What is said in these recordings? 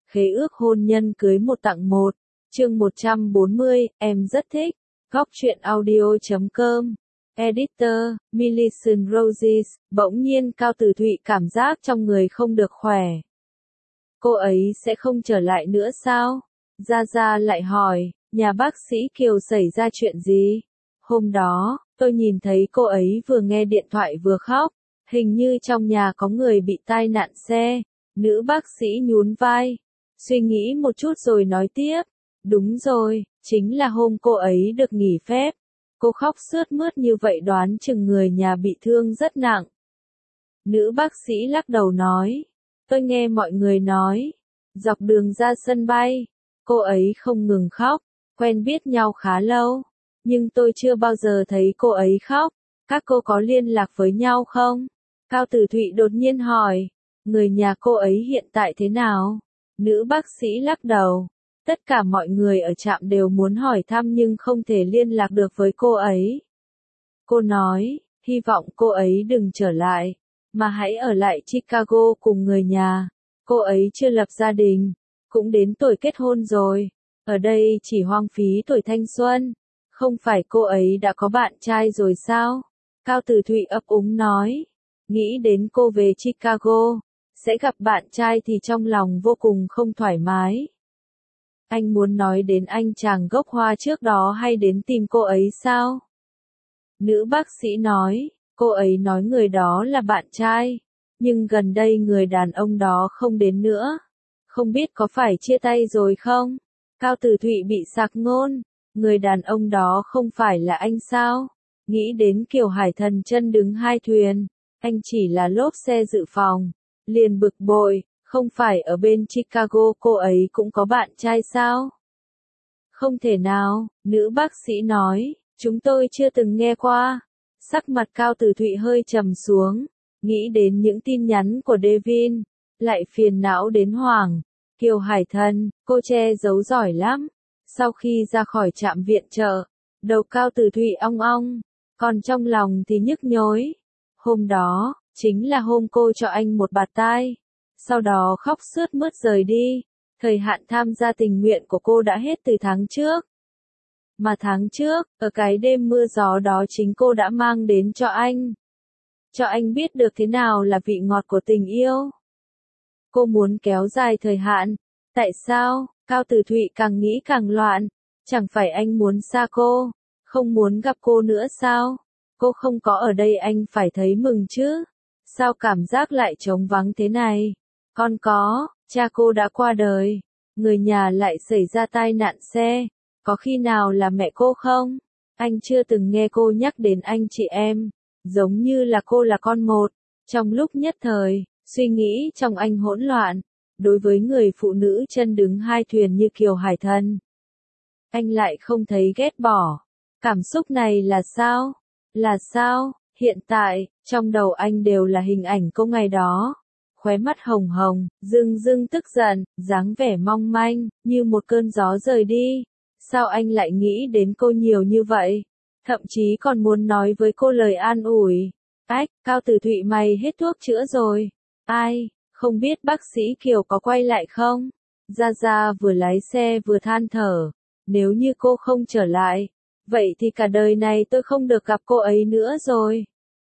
Khế ước hôn nhân cưới một tặng một. Chương 140, em rất thích. Góc truyện audio.com. Editor, Millicent Roses. Bỗng nhiên Cao Tử Thụy cảm giác trong người không được khỏe. Cô ấy sẽ không trở lại nữa sao? Gia Gia lại hỏi, nhà bác sĩ Kiều xảy ra chuyện gì? Hôm đó, tôi nhìn thấy cô ấy vừa nghe điện thoại vừa khóc. Hình như trong nhà có người bị tai nạn xe. Nữ bác sĩ nhún vai. Suy nghĩ một chút rồi nói tiếp. Đúng rồi, chính là hôm cô ấy được nghỉ phép. Cô khóc sướt mướt như vậy đoán chừng người nhà bị thương rất nặng. Nữ bác sĩ lắc đầu nói. Tôi nghe mọi người nói. Dọc đường ra sân bay, cô ấy không ngừng khóc. Quen biết nhau khá lâu. Nhưng tôi chưa bao giờ thấy cô ấy khóc. Các cô có liên lạc với nhau không? Cao Tử Thụy đột nhiên hỏi. Người nhà cô ấy hiện tại thế nào? Nữ bác sĩ lắc đầu. Tất cả mọi người ở trạm đều muốn hỏi thăm nhưng không thể liên lạc được với cô ấy. Cô nói, hy vọng cô ấy đừng trở lại, mà hãy ở lại Chicago cùng người nhà. Cô ấy chưa lập gia đình, cũng đến tuổi kết hôn rồi. Ở đây chỉ hoang phí tuổi thanh xuân. Không phải cô ấy đã có bạn trai rồi sao? Cao Tử Thụy ấp úng nói. Nghĩ đến cô về Chicago, sẽ gặp bạn trai thì trong lòng vô cùng không thoải mái. Anh muốn nói đến anh chàng gốc Hoa trước đó hay đến tìm cô ấy sao? Nữ bác sĩ nói, cô ấy nói người đó là bạn trai, nhưng gần đây người đàn ông đó không đến nữa. Không biết có phải chia tay rồi không? Cao Tử Thụy bị sặc ngôn, người đàn ông đó không phải là anh sao? Nghĩ đến Kiều Hải Thần chân đứng hai thuyền, anh chỉ là lốp xe dự phòng, liền bực bội. Không phải ở bên Chicago cô ấy cũng có bạn trai sao? Không thể nào, nữ bác sĩ nói, chúng tôi chưa từng nghe qua. Sắc mặt Cao Tử Thụy hơi trầm xuống, nghĩ đến những tin nhắn của Devin, lại phiền não đến hoảng. Kiều Hải Thần, cô che giấu giỏi lắm. Sau khi ra khỏi trạm viện trợ, đầu Cao Tử Thụy ong ong, còn trong lòng thì nhức nhối. Hôm đó, chính là hôm cô cho anh một bạt tai. Sau đó khóc sướt mướt rời đi. Thời hạn tham gia tình nguyện của cô đã hết từ tháng trước. Mà tháng trước, ở cái đêm mưa gió đó chính cô đã mang đến cho anh. Cho anh biết được thế nào là vị ngọt của tình yêu. Cô muốn kéo dài thời hạn. Tại sao? Cao Tử Thụy càng nghĩ càng loạn. Chẳng phải anh muốn xa cô, không muốn gặp cô nữa sao? Cô không có ở đây anh phải thấy mừng chứ. Sao cảm giác lại trống vắng thế này? Con có, cha cô đã qua đời, người nhà lại xảy ra tai nạn xe, có khi nào là mẹ cô không? Anh chưa từng nghe cô nhắc đến anh chị em, giống như là cô là con một. Trong lúc nhất thời, suy nghĩ trong anh hỗn loạn, đối với người phụ nữ chân đứng hai thuyền như Kiều Hải Thần. Anh lại không thấy ghét bỏ. Cảm xúc này là sao? Là sao? Hiện tại, trong đầu anh đều là hình ảnh cô ngày đó. Khóe mắt hồng hồng, dưng dưng tức giận, dáng vẻ mong manh, như một cơn gió rời đi. Sao anh lại nghĩ đến cô nhiều như vậy? Thậm chí còn muốn nói với cô lời an ủi. Ách, Cao Tử Thụy mày hết thuốc chữa rồi. Ai, không biết bác sĩ Kiều có quay lại không? Gia Gia vừa lái xe vừa than thở. Nếu như cô không trở lại, vậy thì cả đời này tôi không được gặp cô ấy nữa rồi.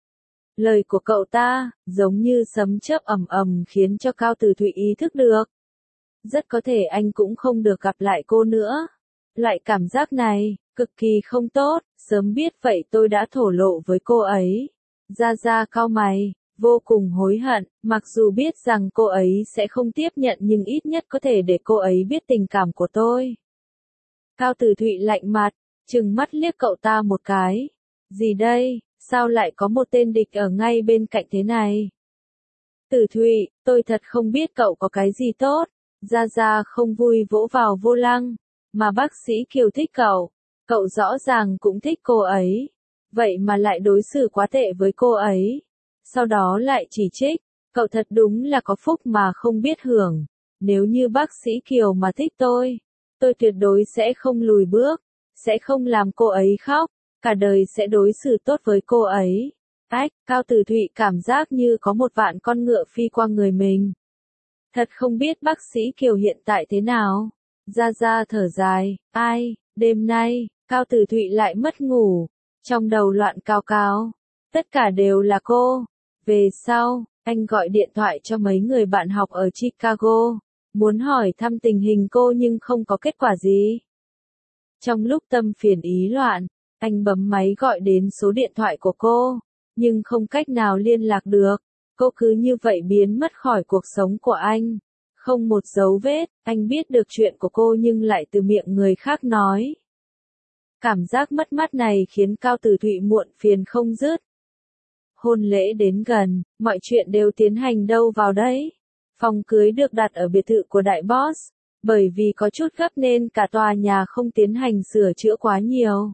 Lời của cậu ta, giống như sấm chớp ầm ầm khiến cho Cao Tử Thụy ý thức được. Rất có thể anh cũng không được gặp lại cô nữa. Loại cảm giác này, cực kỳ không tốt, sớm biết vậy tôi đã thổ lộ với cô ấy. Gia Gia cau mày, vô cùng hối hận, mặc dù biết rằng cô ấy sẽ không tiếp nhận nhưng ít nhất có thể để cô ấy biết tình cảm của tôi. Cao Tử Thụy lạnh mặt, trừng mắt liếc cậu ta một cái. Gì đây? Sao lại có một tên địch ở ngay bên cạnh thế này? Tử Thụy, tôi thật không biết cậu có cái gì tốt. Gia Gia không vui vỗ vào vô lăng. Mà bác sĩ Kiều thích cậu. Cậu rõ ràng cũng thích cô ấy. Vậy mà lại đối xử quá tệ với cô ấy. Sau đó lại chỉ trích. Cậu thật đúng là có phúc mà không biết hưởng. Nếu như bác sĩ Kiều mà thích tôi tuyệt đối sẽ không lùi bước. Sẽ không làm cô ấy khóc. Cả đời sẽ đối xử tốt với cô ấy. Ách, Cao Tử Thụy cảm giác như có một vạn con ngựa phi qua người mình. Thật không biết bác sĩ Kiều hiện tại thế nào. Gia Gia thở dài, ai, đêm nay, Cao Tử Thụy lại mất ngủ, trong đầu loạn cào cào. Tất cả đều là cô. Về sau, anh gọi điện thoại cho mấy người bạn học ở Chicago, muốn hỏi thăm tình hình cô nhưng không có kết quả gì. Trong lúc tâm phiền ý loạn, anh bấm máy gọi đến số điện thoại của cô, nhưng không cách nào liên lạc được. Cô cứ như vậy biến mất khỏi cuộc sống của anh. Không một dấu vết, anh biết được chuyện của cô nhưng lại từ miệng người khác nói. Cảm giác mất mát này khiến Cao Tử Thụy muộn phiền không dứt. Hôn lễ đến gần, mọi chuyện đều tiến hành đâu vào đấy. Phòng cưới được đặt ở biệt thự của đại boss, bởi vì có chút gấp nên cả tòa nhà không tiến hành sửa chữa quá nhiều.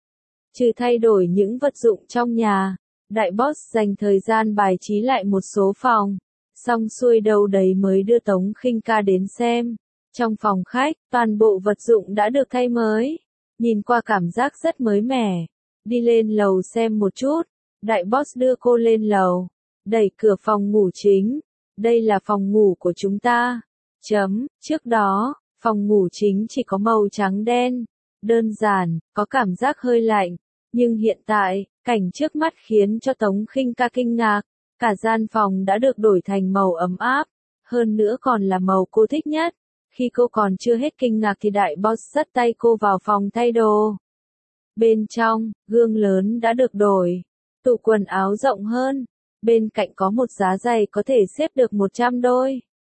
Trừ thay đổi những vật dụng trong nhà, đại boss dành thời gian bài trí lại một số phòng. Xong xuôi đâu đấy mới đưa Tống Khinh Ca đến xem. Trong phòng khách, toàn bộ vật dụng đã được thay mới. Nhìn qua cảm giác rất mới mẻ. Đi lên lầu xem một chút. Đại boss đưa cô lên lầu. Đẩy cửa phòng ngủ chính. Đây là phòng ngủ của chúng ta. Trước đó, phòng ngủ chính chỉ có màu trắng đen. Đơn giản, có cảm giác hơi lạnh. Nhưng hiện tại, cảnh trước mắt khiến cho Tống Khinh Ca kinh ngạc. Cả gian phòng đã được đổi thành màu ấm áp. Hơn nữa còn là màu cô thích nhất. Khi cô còn chưa hết kinh ngạc thì đại boss dắt tay cô vào phòng thay đồ. Bên trong, gương lớn đã được đổi. Tủ quần áo rộng hơn. Bên cạnh có một giá giày có thể xếp được 100 đôi.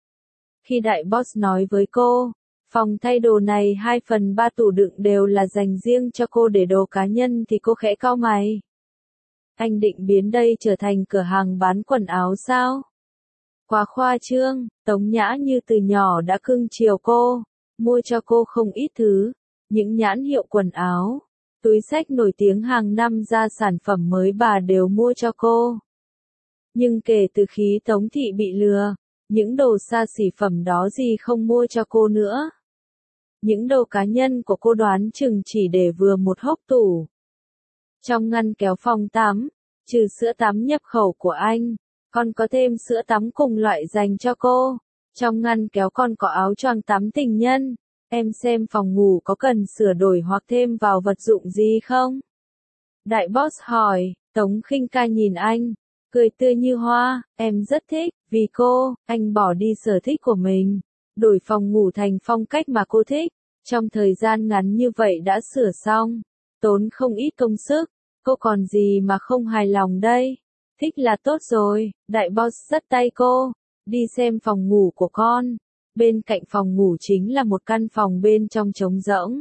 Khi đại boss nói với cô, phòng thay đồ này 2/3 tủ đựng đều là dành riêng cho cô để đồ cá nhân thì cô khẽ cau mày. Anh định biến đây trở thành cửa hàng bán quần áo sao? Quá khoa trương, Tống Nhã Như từ nhỏ đã cưng chiều cô, mua cho cô không ít thứ, những nhãn hiệu quần áo, túi xách nổi tiếng hàng năm ra sản phẩm mới bà đều mua cho cô. Nhưng kể từ khi Tống Thị bị lừa, những đồ xa xỉ phẩm đó gì không mua cho cô nữa. Những đồ cá nhân của cô đoán chừng chỉ để vừa một hốc tủ. Trong ngăn kéo phòng tắm, trừ sữa tắm nhập khẩu của anh, còn có thêm sữa tắm cùng loại dành cho cô. Trong ngăn kéo còn có áo choàng tắm tình nhân. Em xem phòng ngủ có cần sửa đổi hoặc thêm vào vật dụng gì không? Đại boss hỏi, Tống Khinh Ca nhìn anh, cười tươi như hoa, em rất thích, vì cô, anh bỏ đi sở thích của mình, đổi phòng ngủ thành phong cách mà cô thích. Trong thời gian ngắn như vậy đã sửa xong, tốn không ít công sức, cô còn gì mà không hài lòng đây? Thích là tốt rồi, đại boss dắt tay cô, đi xem phòng ngủ của con. Bên cạnh phòng ngủ chính là một căn phòng bên trong trống rỗng.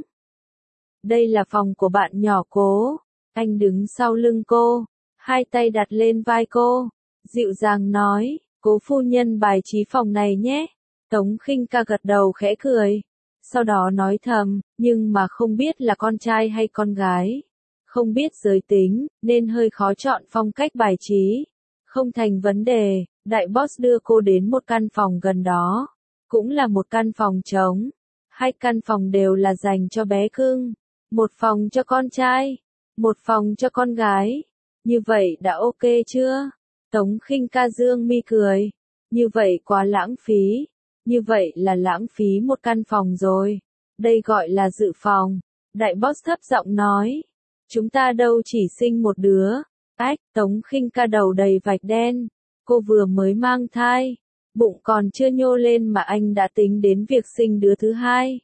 Đây là phòng của bạn nhỏ Cố. Anh đứng sau lưng cô, hai tay đặt lên vai cô, dịu dàng nói, Cố phu nhân bài trí phòng này nhé. Tống Khinh Ca gật đầu khẽ cười, sau đó nói thầm, nhưng mà không biết là con trai hay con gái. Không biết giới tính, nên hơi khó chọn phong cách bài trí. Không thành vấn đề, đại boss đưa cô đến một căn phòng gần đó. Cũng là một căn phòng trống. Hai căn phòng đều là dành cho bé cưng. Một phòng cho con trai, một phòng cho con gái. Như vậy đã ok chưa? Tống Khinh Ca dương mi cười. Như vậy quá lãng phí. Như vậy là lãng phí một căn phòng rồi. Đây gọi là dự phòng. Đại boss thấp giọng nói. Chúng ta đâu chỉ sinh một đứa. Ách, Tống Khinh Ca đầu đầy vạch đen. Cô vừa mới mang thai. Bụng còn chưa nhô lên mà anh đã tính đến việc sinh đứa thứ hai.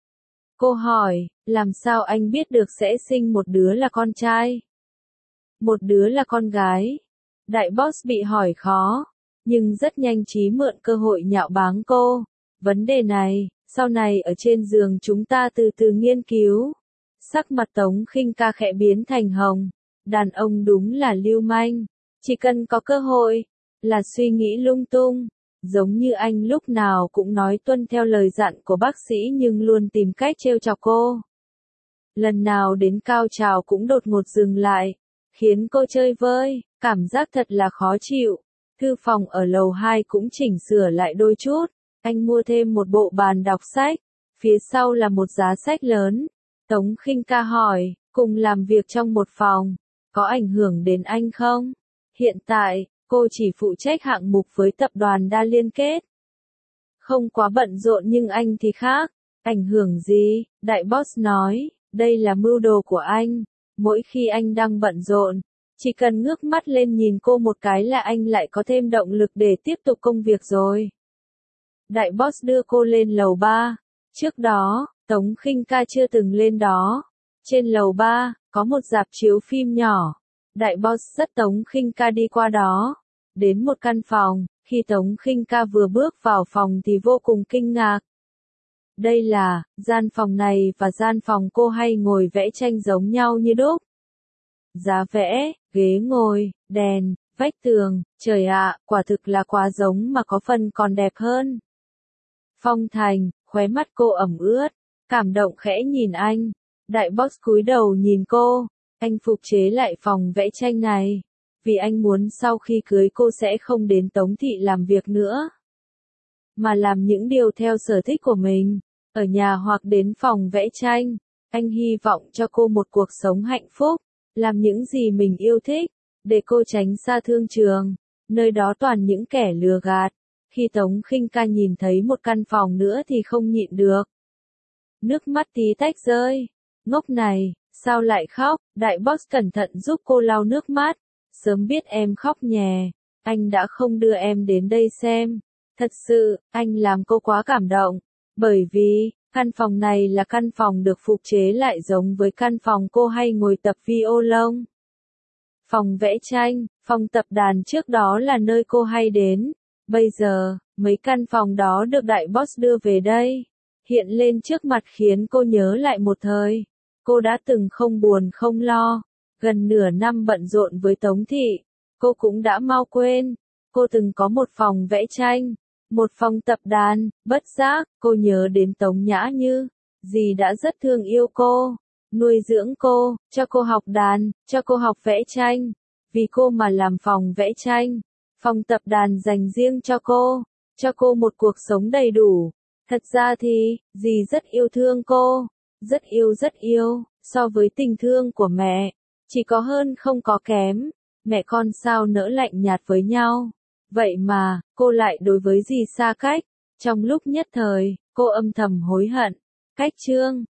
Cô hỏi, làm sao anh biết được sẽ sinh một đứa là con trai? Một đứa là con gái. Đại boss bị hỏi khó, nhưng rất nhanh trí mượn cơ hội nhạo báng cô. Vấn đề này, sau này ở trên giường chúng ta từ từ nghiên cứu. Sắc mặt Tống Khinh Ca khẽ biến thành hồng. Đàn ông đúng là lưu manh. Chỉ cần có cơ hội, là suy nghĩ lung tung. Giống như anh lúc nào cũng nói tuân theo lời dặn của bác sĩ nhưng luôn tìm cách trêu chọc cô. Lần nào đến cao trào cũng đột ngột dừng lại, khiến cô chơi vơi, cảm giác thật là khó chịu. Thư phòng ở lầu 2 cũng chỉnh sửa lại đôi chút, anh mua thêm một bộ bàn đọc sách, phía sau là một giá sách lớn. Tống Khinh Ca hỏi, cùng làm việc trong một phòng, có ảnh hưởng đến anh không? Hiện tại, cô chỉ phụ trách hạng mục với tập đoàn đa liên kết. Không quá bận rộn nhưng anh thì khác. Ảnh hưởng gì? Đại boss nói, đây là mưu đồ của anh. Mỗi khi anh đang bận rộn, chỉ cần ngước mắt lên nhìn cô một cái là anh lại có thêm động lực để tiếp tục công việc rồi. Đại boss đưa cô lên lầu 3. Trước đó, Tống Khinh Ca chưa từng lên đó. Trên lầu 3, có một rạp chiếu phim nhỏ. Đại boss dắt Tống Khinh Ca đi qua đó. Đến một căn phòng, khi Tống Khinh Ca vừa bước vào phòng thì vô cùng kinh ngạc. Đây là, gian phòng này và gian phòng cô hay ngồi vẽ tranh giống nhau như đúc. Giá vẽ, ghế ngồi, đèn, vách tường, trời ạ, quả thực là quá giống mà có phần còn đẹp hơn. Phong Thành, khóe mắt cô ẩm ướt, cảm động khẽ nhìn anh. Đại boss cúi đầu nhìn cô, anh phục chế lại phòng vẽ tranh này. Vì anh muốn sau khi cưới cô sẽ không đến Tống Thị làm việc nữa, mà làm những điều theo sở thích của mình, ở nhà hoặc đến phòng vẽ tranh. Anh hy vọng cho cô một cuộc sống hạnh phúc, làm những gì mình yêu thích, để cô tránh xa thương trường, nơi đó toàn những kẻ lừa gạt. Khi Tống Khinh Ca nhìn thấy một căn phòng nữa thì không nhịn được. Nước mắt tí tách rơi. Ngốc này, sao lại khóc? Đại boss cẩn thận giúp cô lau nước mắt. Sớm biết em khóc nhè, anh đã không đưa em đến đây xem. Thật sự, anh làm cô quá cảm động. Bởi vì, căn phòng này là căn phòng được phục chế lại giống với căn phòng cô hay ngồi tập violon. Phòng vẽ tranh, phòng tập đàn trước đó là nơi cô hay đến. Bây giờ, mấy căn phòng đó được đại boss đưa về đây. Hiện lên trước mặt khiến cô nhớ lại một thời. Cô đã từng không buồn không lo. Gần nửa năm bận rộn với Tống Thị, cô cũng đã mau quên. Cô từng có một phòng vẽ tranh, một phòng tập đàn. Bất giác, cô nhớ đến Tống Nhã Như. Dì đã rất thương yêu cô, nuôi dưỡng cô, cho cô học đàn, cho cô học vẽ tranh. Vì cô mà làm phòng vẽ tranh, phòng tập đàn dành riêng cho cô một cuộc sống đầy đủ. Thật ra thì, dì rất yêu thương cô, rất yêu, so với tình thương của mẹ, chỉ có hơn không có kém. Mẹ con sao nỡ lạnh nhạt với nhau. Vậy mà, cô lại đối với dì xa cách. Trong lúc nhất thời, cô âm thầm hối hận. Cách chương